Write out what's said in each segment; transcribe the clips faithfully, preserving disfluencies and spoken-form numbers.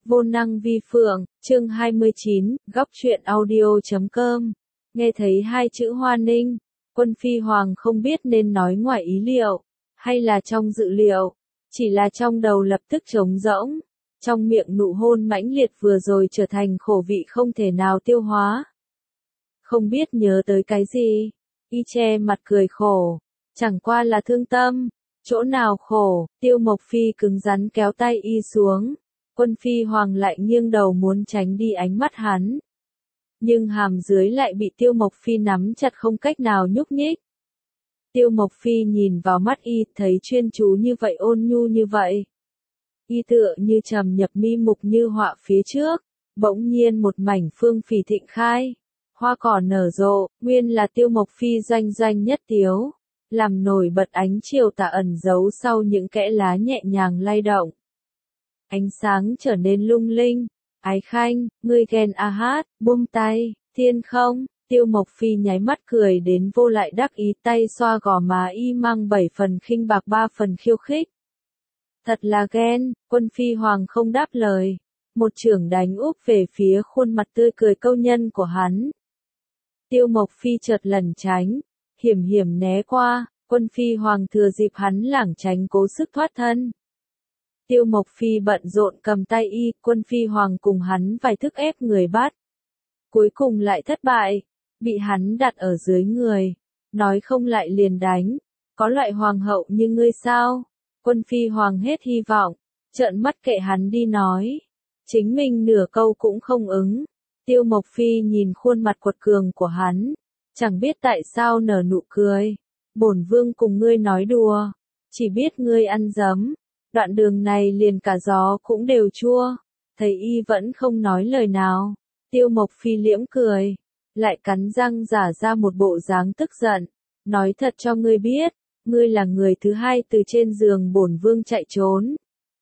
Vô năng vi phượng, chương hai mươi chín, góc truyện audio chấm com. Nghe thấy hai chữ Hoa Ninh, Quân Phi Hoàng không biết nên nói ngoài ý liệu, hay là trong dự liệu, chỉ là trong đầu lập tức trống rỗng, trong miệng nụ hôn mãnh liệt vừa rồi trở thành khổ vị không thể nào tiêu hóa. Không biết nhớ tới cái gì, y che mặt cười khổ, chẳng qua là thương tâm, chỗ nào khổ, Tiêu Mộc Phi cứng rắn kéo tay y xuống. Quân Phi Hoàng lại nghiêng đầu muốn tránh đi ánh mắt hắn. Nhưng hàm dưới lại bị Tiêu Mộc Phi nắm chặt không cách nào nhúc nhích. Tiêu Mộc Phi nhìn vào mắt y, thấy chuyên chú như vậy, ôn nhu như vậy. Y tựa như trầm nhập mi mục như họa phía trước, bỗng nhiên một mảnh phương phì thịnh khai. Hoa cỏ nở rộ, nguyên là Tiêu Mộc Phi doanh doanh nhất tiếu, làm nổi bật ánh chiều tà ẩn giấu sau những kẽ lá nhẹ nhàng lay động. Ánh sáng trở nên lung linh, Ái Khanh, ngươi ghen a hát, buông tay, thiên không, Tiêu Mộc Phi nháy mắt cười đến vô lại đắc ý, tay xoa gò má y mang bảy phần khinh bạc ba phần khiêu khích. Thật là ghen, Quân Phi Hoàng không đáp lời, một chưởng đánh úp về phía khuôn mặt tươi cười câu nhân của hắn. Tiêu Mộc Phi chợt lẩn tránh, hiểm hiểm né qua, Quân Phi Hoàng thừa dịp hắn lảng tránh cố sức thoát thân. Tiêu Mộc Phi bận rộn cầm tay y, Quân Phi Hoàng cùng hắn vài thức ép người bắt. Cuối cùng lại thất bại, bị hắn đặt ở dưới người, nói không lại liền đánh, có loại hoàng hậu như ngươi sao? Quân Phi Hoàng hết hy vọng, trợn mắt kệ hắn đi nói, chính mình nửa câu cũng không ứng. Tiêu Mộc Phi nhìn khuôn mặt quật cường của hắn, chẳng biết tại sao nở nụ cười, bổn vương cùng ngươi nói đùa, chỉ biết ngươi ăn dấm. Đoạn đường này liền cả gió cũng đều chua, thấy y vẫn không nói lời nào, Tiêu Mộc Phi liễm cười, lại cắn răng giả ra một bộ dáng tức giận, nói thật cho ngươi biết, ngươi là người thứ hai từ trên giường bổn vương chạy trốn,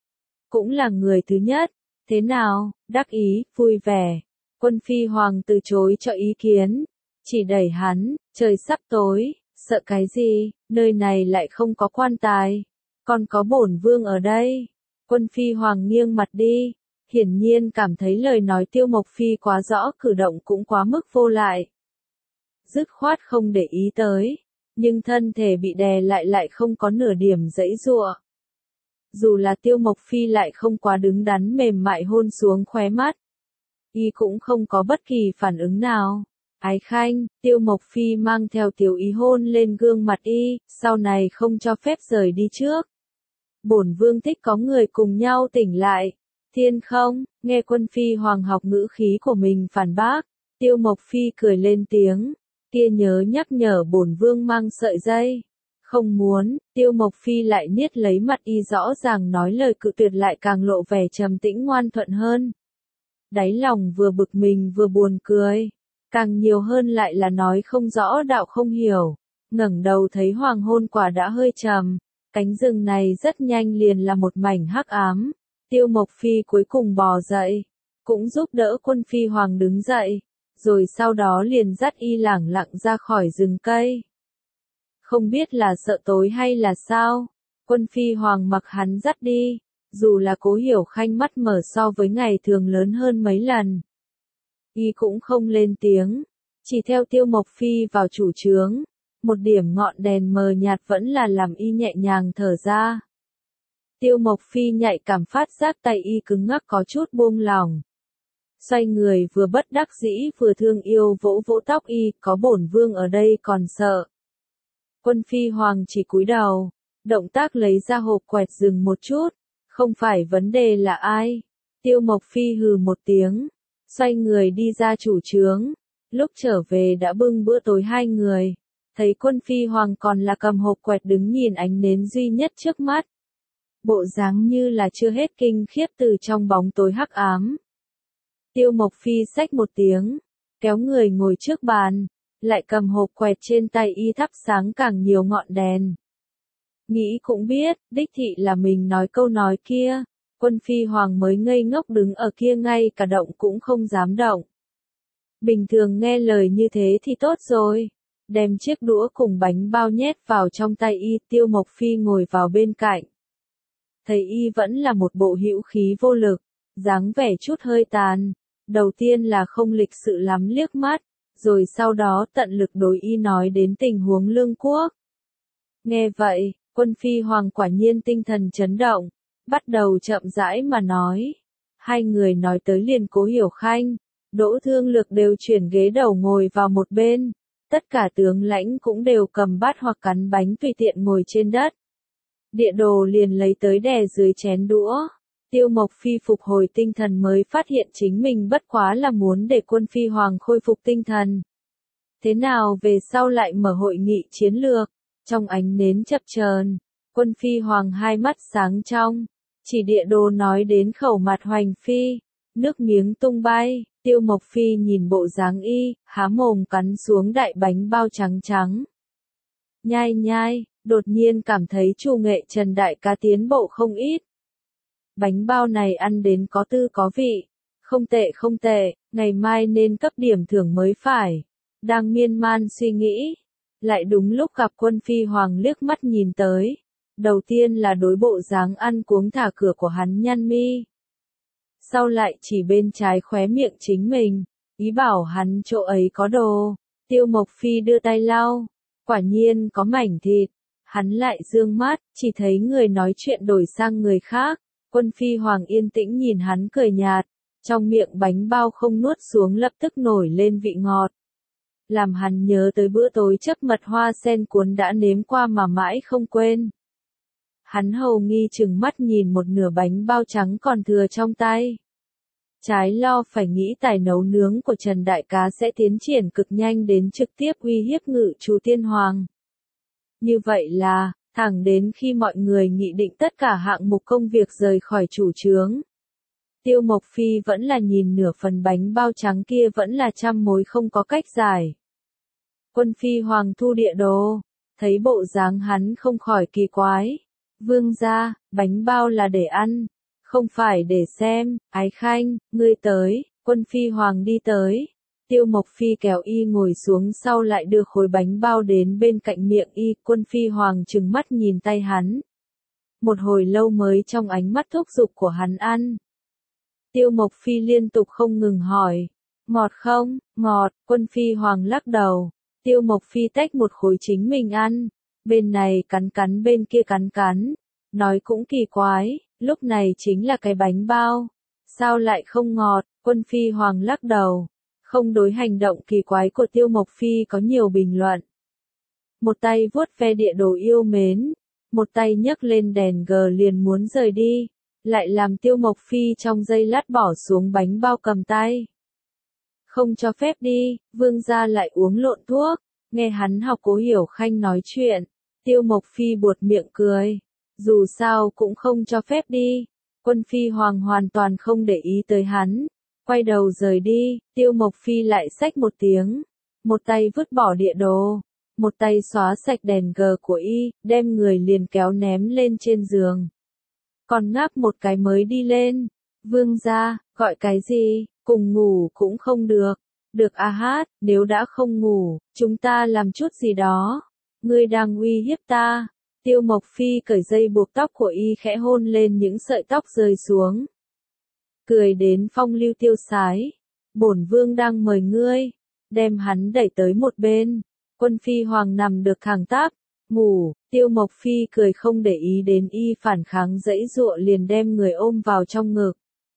cũng là người thứ nhất, thế nào, đắc ý, vui vẻ. Quân Phi Hoàng từ chối cho ý kiến, chỉ đẩy hắn, trời sắp tối, sợ cái gì, nơi này lại không có quan tài. Còn có bổn vương ở đây. Quân Phi Hoàng nghiêng mặt đi, hiển nhiên cảm thấy lời nói Tiêu Mộc Phi quá rõ, cử động cũng quá mức vô lại. Dứt khoát không để ý tới, nhưng thân thể bị đè lại lại không có nửa điểm giãy giụa. Dù là Tiêu Mộc Phi lại không quá đứng đắn mềm mại hôn xuống khóe mắt, y cũng không có bất kỳ phản ứng nào. Ái Khanh, Tiêu Mộc Phi mang theo tiểu ý hôn lên gương mặt y, sau này không cho phép rời đi trước. Bổn vương thích có người cùng nhau tỉnh lại. Thiên không, nghe Quân Phi Hoàng học ngữ khí của mình phản bác, Tiêu Mộc Phi cười lên tiếng, kia nhớ nhắc nhở bổn vương mang sợi dây. Không muốn, Tiêu Mộc Phi lại niết lấy mặt y, rõ ràng nói lời cự tuyệt lại càng lộ vẻ trầm tĩnh ngoan thuận hơn. Đáy lòng vừa bực mình vừa buồn cười, càng nhiều hơn lại là nói không rõ đạo không hiểu. Ngẩng đầu thấy hoàng hôn quả đã hơi trầm. Cánh rừng này rất nhanh liền là một mảnh hắc ám, Tiêu Mộc Phi cuối cùng bò dậy, cũng giúp đỡ Quân Phi Hoàng đứng dậy, rồi sau đó liền dắt y lẳng lặng ra khỏi rừng cây. Không biết là sợ tối hay là sao, Quân Phi Hoàng mặc hắn dắt đi, dù là Cố Hiểu Khanh mắt mở so với ngày thường lớn hơn mấy lần. Y cũng không lên tiếng, chỉ theo Tiêu Mộc Phi vào chủ trướng. Một điểm ngọn đèn mờ nhạt vẫn là làm y nhẹ nhàng thở ra. Tiêu Mộc Phi nhạy cảm phát giác tay y cứng ngắc có chút buông lỏng. Xoay người vừa bất đắc dĩ vừa thương yêu vỗ vỗ tóc y, có bổn vương ở đây còn sợ. Quân Phi Hoàng chỉ cúi đầu, động tác lấy ra hộp quẹt dừng một chút, không phải vấn đề là ai. Tiêu Mộc Phi hừ một tiếng, xoay người đi ra chủ trướng, lúc trở về đã bưng bữa tối hai người. Thấy Quân Phi Hoàng còn là cầm hộp quẹt đứng nhìn ánh nến duy nhất trước mắt. Bộ dáng như là chưa hết kinh khiếp từ trong bóng tối hắc ám. Tiêu Mộc Phi xách một tiếng, kéo người ngồi trước bàn, lại cầm hộp quẹt trên tay y thắp sáng càng nhiều ngọn đèn. Nghĩ cũng biết, đích thị là mình nói câu nói kia, Quân Phi Hoàng mới ngây ngốc đứng ở kia ngay cả động cũng không dám động. Bình thường nghe lời như thế thì tốt rồi. Đem chiếc đũa cùng bánh bao nhét vào trong tay y, Tiêu Mộc Phi ngồi vào bên cạnh. Thấy y vẫn là một bộ hữu khí vô lực, dáng vẻ chút hơi tàn. Đầu tiên là không lịch sự lắm liếc mắt, rồi sau đó tận lực đối y nói đến tình huống Lương Quốc. Nghe vậy, Quân Phi Hoàng quả nhiên tinh thần chấn động, bắt đầu chậm rãi mà nói. Hai người nói tới liền Cố Hiểu Khanh, Đỗ Thương Lược đều chuyển ghế đầu ngồi vào một bên, tất cả tướng lãnh cũng đều cầm bát hoặc cắn bánh tùy tiện ngồi trên đất. Địa Đồ liền lấy tới đè dưới chén đũa. Tiêu Mộc Phi phục hồi tinh thần mới phát hiện chính mình bất quá là muốn để Quân Phi Hoàng khôi phục tinh thần. Thế nào về sau lại mở hội nghị chiến lược, trong ánh nến chập chờn, Quân Phi Hoàng hai mắt sáng trong, chỉ Địa Đồ nói đến khẩu mặt Hoành Phi, nước miếng tung bay, Tiêu Mộc Phi nhìn bộ dáng y, há mồm cắn xuống đại bánh bao trắng trắng. Nhai nhai, đột nhiên cảm thấy Chu Nghệ Trần đại ca tiến bộ không ít. Bánh bao này ăn đến có tư có vị, không tệ không tệ, ngày mai nên cấp điểm thưởng mới phải. Đang miên man suy nghĩ, lại đúng lúc gặp Quân Phi Hoàng liếc mắt nhìn tới. Đầu tiên là đối bộ dáng ăn cuống thả cửa của hắn nhăn mi. Sau lại chỉ bên trái khóe miệng chính mình, ý bảo hắn chỗ ấy có đồ. Tiêu Mộc Phi đưa tay lau, quả nhiên có mảnh thịt. Hắn lại dương mắt, chỉ thấy người nói chuyện đổi sang người khác. Quân Phi Hoàng yên tĩnh nhìn hắn cười nhạt, trong miệng bánh bao không nuốt xuống lập tức nổi lên vị ngọt. Làm hắn nhớ tới bữa tối chấp mật hoa sen cuốn đã nếm qua mà mãi không quên. Hắn hầu nghi chừng mắt nhìn một nửa bánh bao trắng còn thừa trong tay. Trái lo phải nghĩ tài nấu nướng của Trần Đại Cá sẽ tiến triển cực nhanh đến trực tiếp uy hiếp Ngự Chủ Tiên Hoàng. Như vậy là, thẳng đến khi mọi người nghị định tất cả hạng mục công việc rời khỏi chủ trướng. Tiêu Mộc Phi vẫn là nhìn nửa phần bánh bao trắng kia vẫn là trăm mối không có cách giải. Quân Phi Hoàng thu Địa Đồ, thấy bộ dáng hắn không khỏi kỳ quái. Vương gia, bánh bao là để ăn, không phải để xem. Ái Khanh, ngươi tới. Quân Phi Hoàng đi tới. Tiêu Mộc Phi kéo y ngồi xuống sau lại đưa khối bánh bao đến bên cạnh miệng y. Quân Phi Hoàng trừng mắt nhìn tay hắn. Một hồi lâu mới trong ánh mắt thúc giục của hắn ăn. Tiêu Mộc Phi liên tục không ngừng hỏi. Ngọt không? Ngọt. Quân Phi Hoàng lắc đầu. Tiêu Mộc Phi tách một khối chính mình ăn. Bên này cắn cắn bên kia cắn cắn. Nói cũng kỳ quái, lúc này chính là cái bánh bao. Sao lại không ngọt? Quân Phi Hoàng lắc đầu. Không đối hành động kỳ quái của Tiêu Mộc Phi có nhiều bình luận. Một tay vuốt ve Địa Đồ yêu mến. Một tay nhấc lên đèn gờ liền muốn rời đi. Lại làm Tiêu Mộc Phi trong giây lát bỏ xuống bánh bao cầm tay. Không cho phép đi, vương gia lại uống lộn thuốc. Nghe hắn học Cố Hiểu Khanh nói chuyện. Tiêu Mộc Phi buột miệng cười. Dù sao cũng không cho phép đi. Quân Phi Hoàng hoàn toàn không để ý tới hắn. Quay đầu rời đi, Tiêu Mộc Phi lại xách một tiếng. Một tay vứt bỏ Địa Đồ. Một tay xóa sạch đèn gờ của y, đem người liền kéo ném lên trên giường. Còn ngáp một cái mới đi lên. Vương gia, gọi cái gì, cùng ngủ cũng không được. Được a hát, nếu đã không ngủ, chúng ta làm chút gì đó. Ngươi đang uy hiếp ta. Tiêu Mộc Phi cởi dây buộc tóc của y khẽ hôn lên những sợi tóc rơi xuống. Cười đến phong lưu tiêu sái. Bổn vương đang mời ngươi. Đem hắn đẩy tới một bên. Quân Phi Hoàng nằm được thẳng tắp. Ngủ, Tiêu Mộc Phi cười không để ý đến y phản kháng dãy dụa liền đem người ôm vào trong ngực.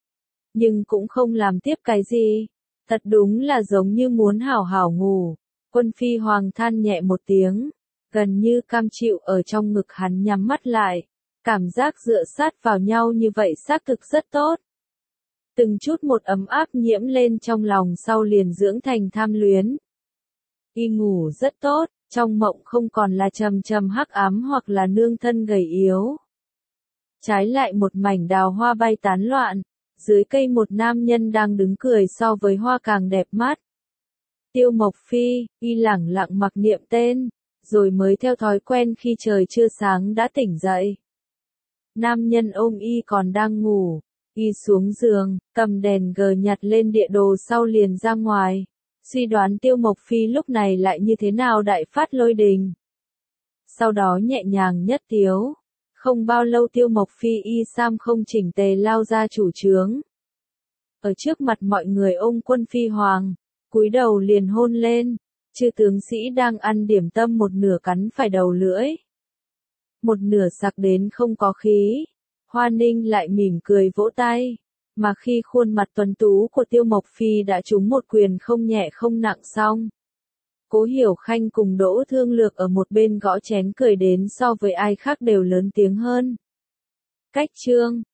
Nhưng cũng không làm tiếp cái gì. Thật đúng là giống như muốn hảo hảo ngủ. Quân Phi Hoàng than nhẹ một tiếng. Gần như cam chịu ở trong ngực hắn nhắm mắt lại. Cảm giác dựa sát vào nhau như vậy xác thực rất tốt. Từng chút một ấm áp nhiễm lên trong lòng sau liền dưỡng thành tham luyến. Y ngủ rất tốt, trong mộng không còn là trầm trầm hắc ám hoặc là nương thân gầy yếu. Trái lại một mảnh đào hoa bay tán loạn, dưới cây một nam nhân đang đứng cười so với hoa càng đẹp mắt. Tiêu Mộc Phi, y lẳng lặng mặc niệm tên, rồi mới theo thói quen khi trời chưa sáng đã tỉnh dậy. Nam nhân ôm y còn đang ngủ, y xuống giường, cầm đèn gờ nhặt lên Địa Đồ sau liền ra ngoài. Suy đoán Tiêu Mộc Phi lúc này lại như thế nào đại phát lôi đình. Sau đó nhẹ nhàng nhất tiếu. Không bao lâu Tiêu Mộc Phi y sam không chỉnh tề lao ra chủ trướng. ở trước mặt mọi người ôm Quân Phi Hoàng, cúi đầu liền hôn lên. Chư tướng sĩ đang ăn điểm tâm một nửa cắn phải đầu lưỡi, một nửa sặc đến không có khí. Hoa Ninh lại mỉm cười vỗ tay, mà khi khuôn mặt tuấn tú của Tiêu Mộc Phi đã trúng một quyền không nhẹ không nặng xong, Cố Hiểu Khanh cùng Đỗ Thương Lược ở một bên gõ chén cười đến so với ai khác đều lớn tiếng hơn. Cách chương